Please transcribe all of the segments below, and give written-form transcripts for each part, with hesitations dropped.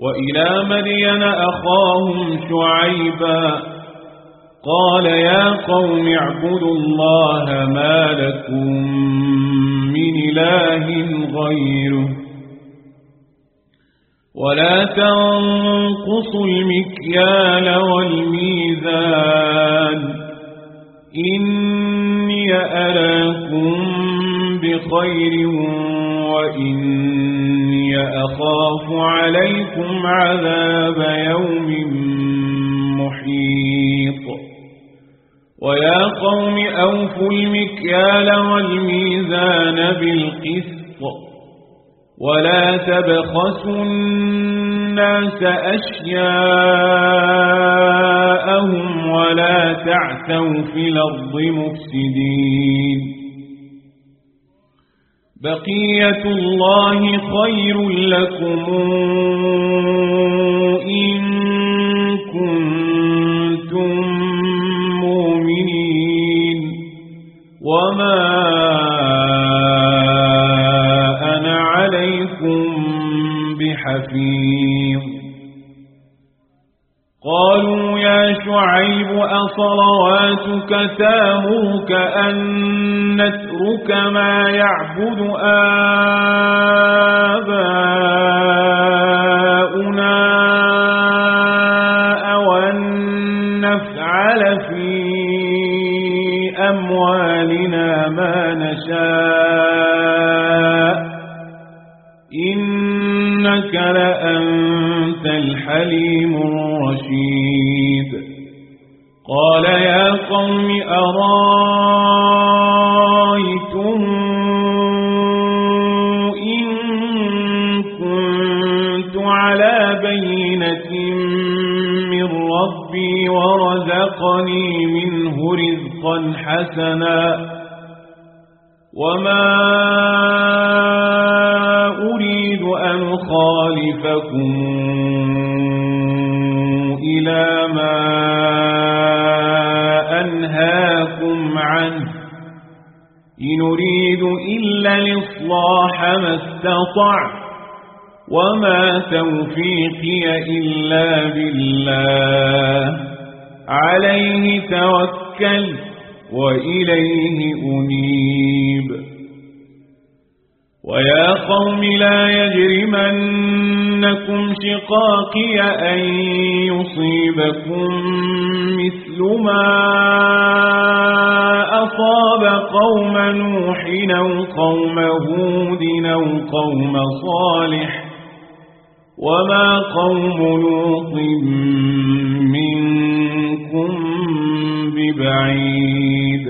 وإلى مدين أخاهم شعيبا قال يا قوم اعبدوا الله ما لكم من إله غيره ولا تنقصوا المكيال والميزان إني أراكم بخير وإني أخاف عليكم عذاب يوم محيط ويا قوم أوفوا المكيال والميزان بالقسط ولا تبخسوا الناس أشياءهم ولا تعثوا في الأرض مفسدين بقية الله خير لكم إن كنتم مؤمنين وما أنا عليكم بحفيظ قالوا يا شعيب أصلواتك تأمرك أن نترك ما يعبد آباؤنا أو أن نفعل في أموالنا ما نشاء إنك لأنت الحليم الرشيد قال يا قوم أرايتم إن كنت على بينة من ربي ورزقني منه رزقا حسنا وما أريد أن أخالفكم إلى ما أنهاكم عنه إن أريد إلا الإصلاح ما استطعت وما توفيقي إلا بالله عليه توكلت وإليه أنيب ويا قوم لا يجرمنكم شقاقي أن يصيبكم مثل ما أصاب قوم نوح أو قوم هود أو قوم صالح وما قوم لوط منكم ببعيد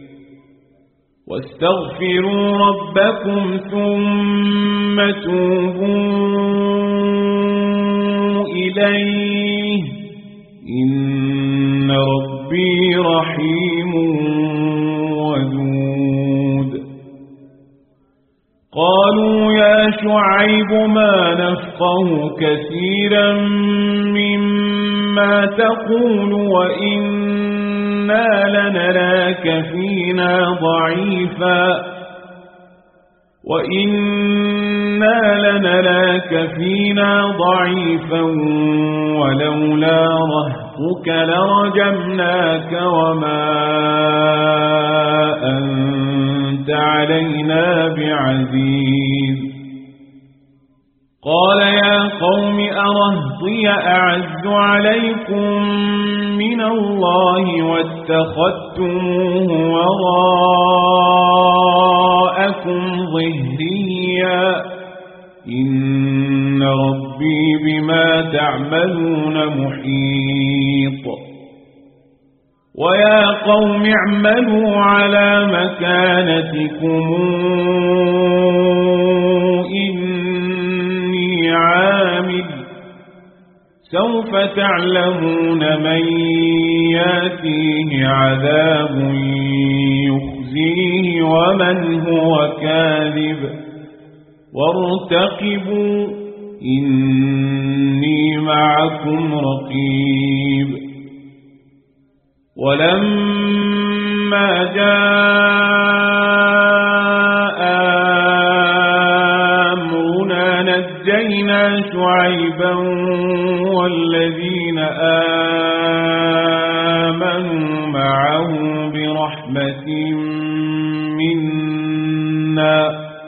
واستغفروا ربكم ثم توبوا إليه إن ربي رحيم ودود قالوا يا شعيب ما نفقه كثيرا مما تقول وإنا لنراك فينا ضعيفا ولولا رهطك لرجمناك وما أنت علينا بعزيز قال يا قوم أرهطي أعز عليكم من الله واتخذتموه وراءكم ظهريا إن ربي بما تعملون محيط ويا قوم اعملوا على مكانتكم إني عامل سوف تعلمون من ياتيه عذاب يخزيه ومن هو كاذب وارتقبوا إني معكم رقيب ولما جاء أمرنا نجينا شعيبا والذين آمنوا معه برحمة منا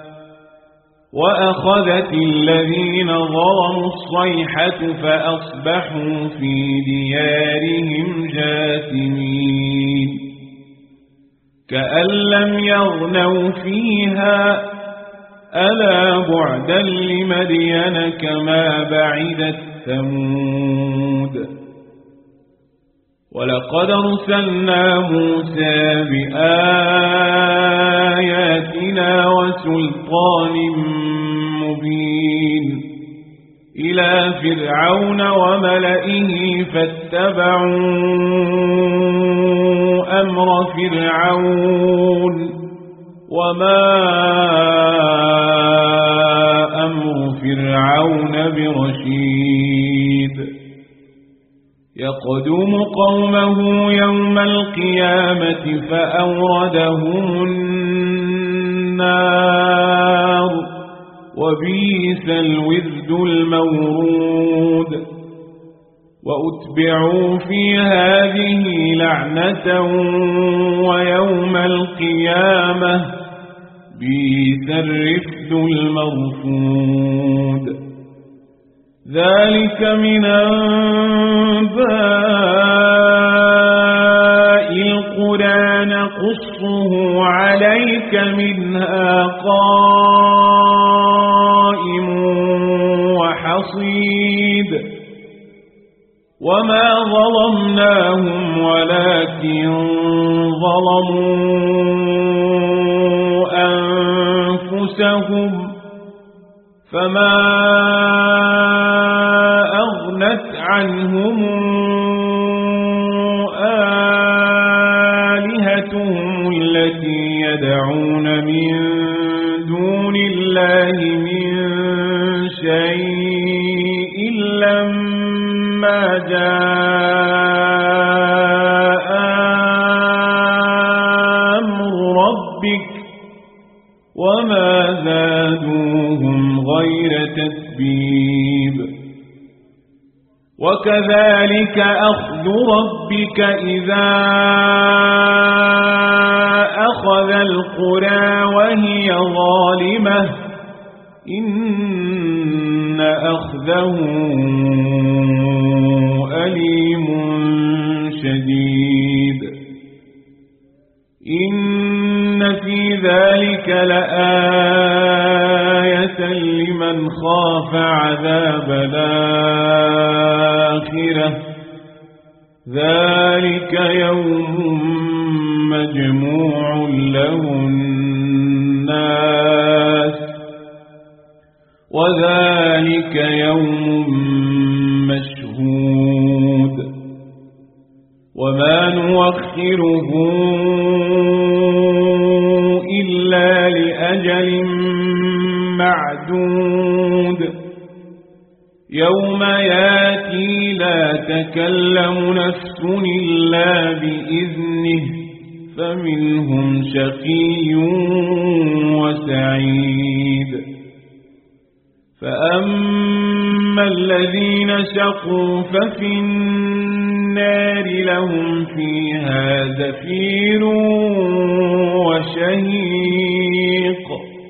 وأخذت الذين ظلموا الصيحة فأصبحوا في ديارهم جاثمين كأن لم يغنوا فيها ألا بعدا لمدين كما بعدت ثمود ولقد أرسلنا موسى بآياتنا وسلطان مبين إلى فرعون وملئه فاتبعوا أمر فرعون وما أمر فرعون برشيد يقدم قومه يوم القيامة فأوردهم النار وبئس الورد المورود وأتبعوا في هذه لعنة ويوم القيامة بئس الرفد المرفود ذلك من أنباء القرى نقصه عليك منها قائم وحصيد وما ظلمناهم ولكن ظلموا أنفسهم فما أغنت عنهم آلهتهم التي يدعون من دون الله من شيء لما جاء أمر ربك وما زادوهم غير تتبيب وكذلك أخذ ربك إذا أخذ القرى وهي ظالمة إن أخذه أليم شديد إن في ذلك لآية لمن خاف عذاب الآخرة ذلك يوم مجموع له الناس وذلك يوم مشهود وما نوخره إلا لأجل معدود يوم ياتي لا تكلم نفس إلا بإذنه فمنهم شقي وسعيد فأما الذين شقوا ففي النار لهم فيها زفير وشهيق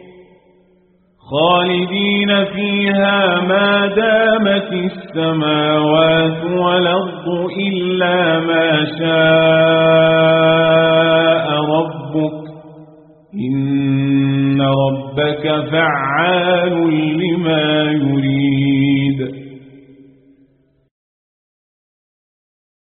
خالدين فيها ما دامت السماوات والأرض إلا ما شاء ربك إن ربك فعال لما يريد